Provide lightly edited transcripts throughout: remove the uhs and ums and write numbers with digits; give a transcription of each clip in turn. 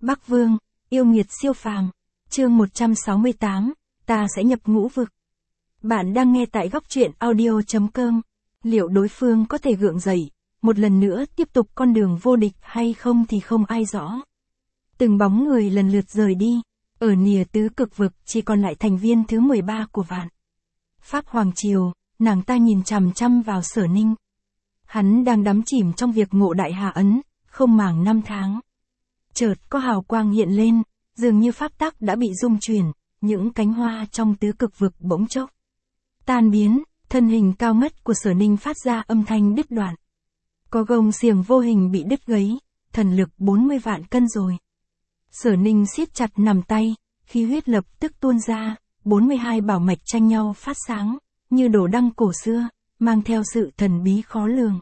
Bắc Vương, yêu nghiệt siêu phàm. Chương 168, ta sẽ nhập ngũ vực. Bạn đang nghe tại góc truyện audio.com. Liệu đối phương có thể gượng dậy, một lần nữa tiếp tục con đường vô địch hay không thì không ai rõ. Từng bóng người lần lượt rời đi, ở nìa tứ cực vực chỉ còn lại thành viên thứ 13 của Vạn Pháp Hoàng Triều, nàng ta nhìn chằm chằm vào Sở Ninh. Hắn đang đắm chìm trong việc ngộ đại hạ ấn, không màng năm tháng. Chợt có hào quang hiện lên, dường như pháp tắc đã bị rung chuyển, những cánh hoa trong tứ cực vực bỗng chốc tan biến, thân hình cao ngất của Sở Ninh phát ra âm thanh đứt đoạn. Có gông xiềng vô hình bị đứt gãy, thần lực 40 vạn cân rồi. Sở Ninh siết chặt nằm tay, khí huyết lập tức tuôn ra, 42 bảo mạch tranh nhau phát sáng, như đồ đăng cổ xưa, mang theo sự thần bí khó lường.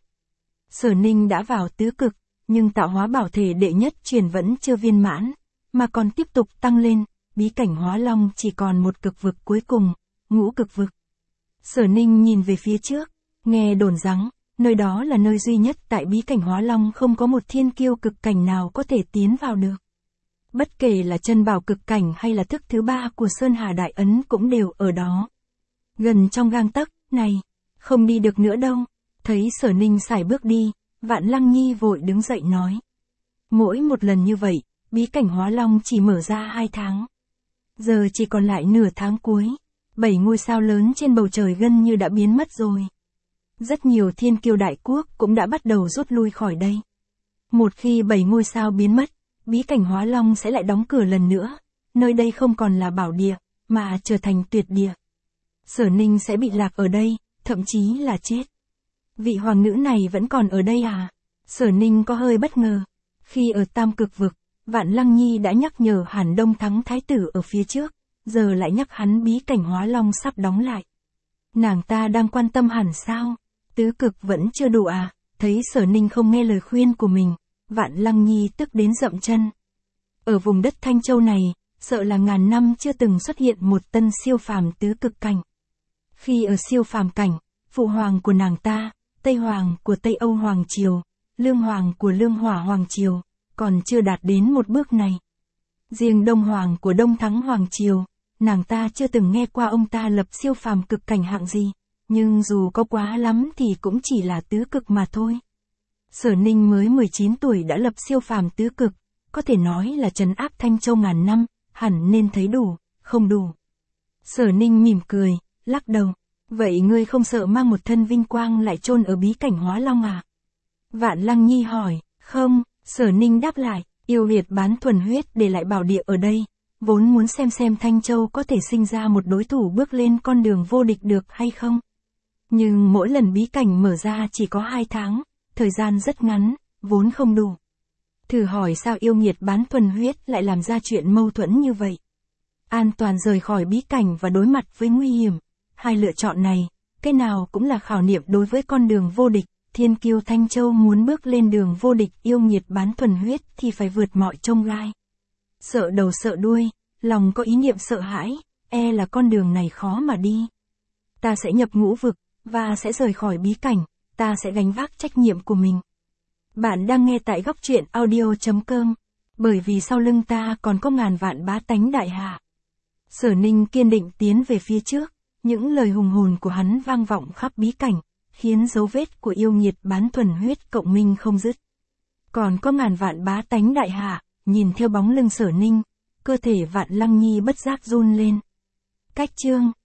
Sở Ninh đã vào tứ cực, nhưng tạo hóa bảo thể đệ nhất truyền vẫn chưa viên mãn, mà còn tiếp tục tăng lên, bí cảnh hóa long chỉ còn một cực vực cuối cùng, ngũ cực vực. Sở Ninh nhìn về phía trước, nghe đồn rằng, nơi đó là nơi duy nhất tại bí cảnh hóa long không có một thiên kiêu cực cảnh nào có thể tiến vào được. Bất kể là chân bảo cực cảnh hay là thức thứ 3 của Sơn Hà Đại Ấn cũng đều ở đó. Gần trong gang tấc, này, không đi được nữa đâu. Thấy Sở Ninh sải bước đi, Vạn Lăng Nhi vội đứng dậy nói. Mỗi một lần như vậy, bí cảnh hóa long chỉ mở ra 2 tháng. Giờ chỉ còn lại nửa tháng cuối, 7 ngôi sao lớn trên bầu trời gần như đã biến mất rồi. Rất nhiều thiên kiêu đại quốc cũng đã bắt đầu rút lui khỏi đây. Một khi 7 ngôi sao biến mất, bí cảnh hóa long sẽ lại đóng cửa lần nữa, nơi đây không còn là bảo địa, mà trở thành tuyệt địa. Sở Ninh sẽ bị lạc ở đây, thậm chí là chết. Vị hoàng nữ này vẫn còn ở đây à? Sở Ninh có hơi bất ngờ. Khi ở tam cực vực, Vạn Lăng Nhi đã nhắc nhở Hàn Đông Thắng Thái tử ở phía trước, giờ lại nhắc hắn bí cảnh hóa long sắp đóng lại. Nàng ta đang quan tâm hẳn sao? Tứ cực vẫn chưa đủ à? Thấy Sở Ninh không nghe lời khuyên của mình, Vạn Lăng Nhi tức đến dậm chân. Ở vùng đất Thanh Châu này, sợ là ngàn năm chưa từng xuất hiện một tân siêu phàm tứ cực cảnh. Khi ở siêu phàm cảnh, phụ hoàng của nàng ta, Tây Hoàng của Tây Âu Hoàng Triều, Lương Hoàng của Lương Hỏa Hoàng Triều, còn chưa đạt đến một bước này. Riêng Đông Hoàng của Đông Thắng Hoàng Triều, nàng ta chưa từng nghe qua ông ta lập siêu phàm cực cảnh hạng gì, nhưng dù có quá lắm thì cũng chỉ là tứ cực mà thôi. Sở Ninh mới 19 tuổi đã lập siêu phàm tứ cực, có thể nói là trấn áp Thanh Châu ngàn năm, hẳn nên thấy đủ, không đủ. Sở Ninh mỉm cười, lắc đầu. Vậy ngươi không sợ mang một thân vinh quang lại chôn ở bí cảnh hóa long à? Vạn Lăng Nhi hỏi. Không, Sở Ninh đáp lại, yêu huyệt bán thuần huyết để lại bảo địa ở đây, vốn muốn xem Thanh Châu có thể sinh ra một đối thủ bước lên con đường vô địch được hay không. Nhưng mỗi lần bí cảnh mở ra chỉ có 2 tháng, thời gian rất ngắn, vốn không đủ. Thử hỏi sao yêu nghiệt bán thuần huyết lại làm ra chuyện mâu thuẫn như vậy? An toàn rời khỏi bí cảnh và đối mặt với nguy hiểm. Hai lựa chọn này, cái nào cũng là khảo nghiệm đối với con đường vô địch. Thiên kiêu Thanh Châu muốn bước lên đường vô địch yêu nghiệt bán thuần huyết thì phải vượt mọi chông gai. Sợ đầu sợ đuôi, lòng có ý niệm sợ hãi, e là con đường này khó mà đi. Ta sẽ nhập ngũ vực, và sẽ rời khỏi bí cảnh, ta sẽ gánh vác trách nhiệm của mình. Bạn đang nghe tại góc truyện audio.com, bởi vì sau lưng ta còn có ngàn vạn bá tánh đại hạ. Sở Ninh kiên định tiến về phía trước, những lời hùng hồn của hắn vang vọng khắp bí cảnh, khiến dấu vết của yêu nghiệt bán thuần huyết cộng minh không dứt. Còn có ngàn vạn bá tánh đại hạ, nhìn theo bóng lưng Sở Ninh, cơ thể Vạn Lăng Nhi bất giác run lên. Cách chương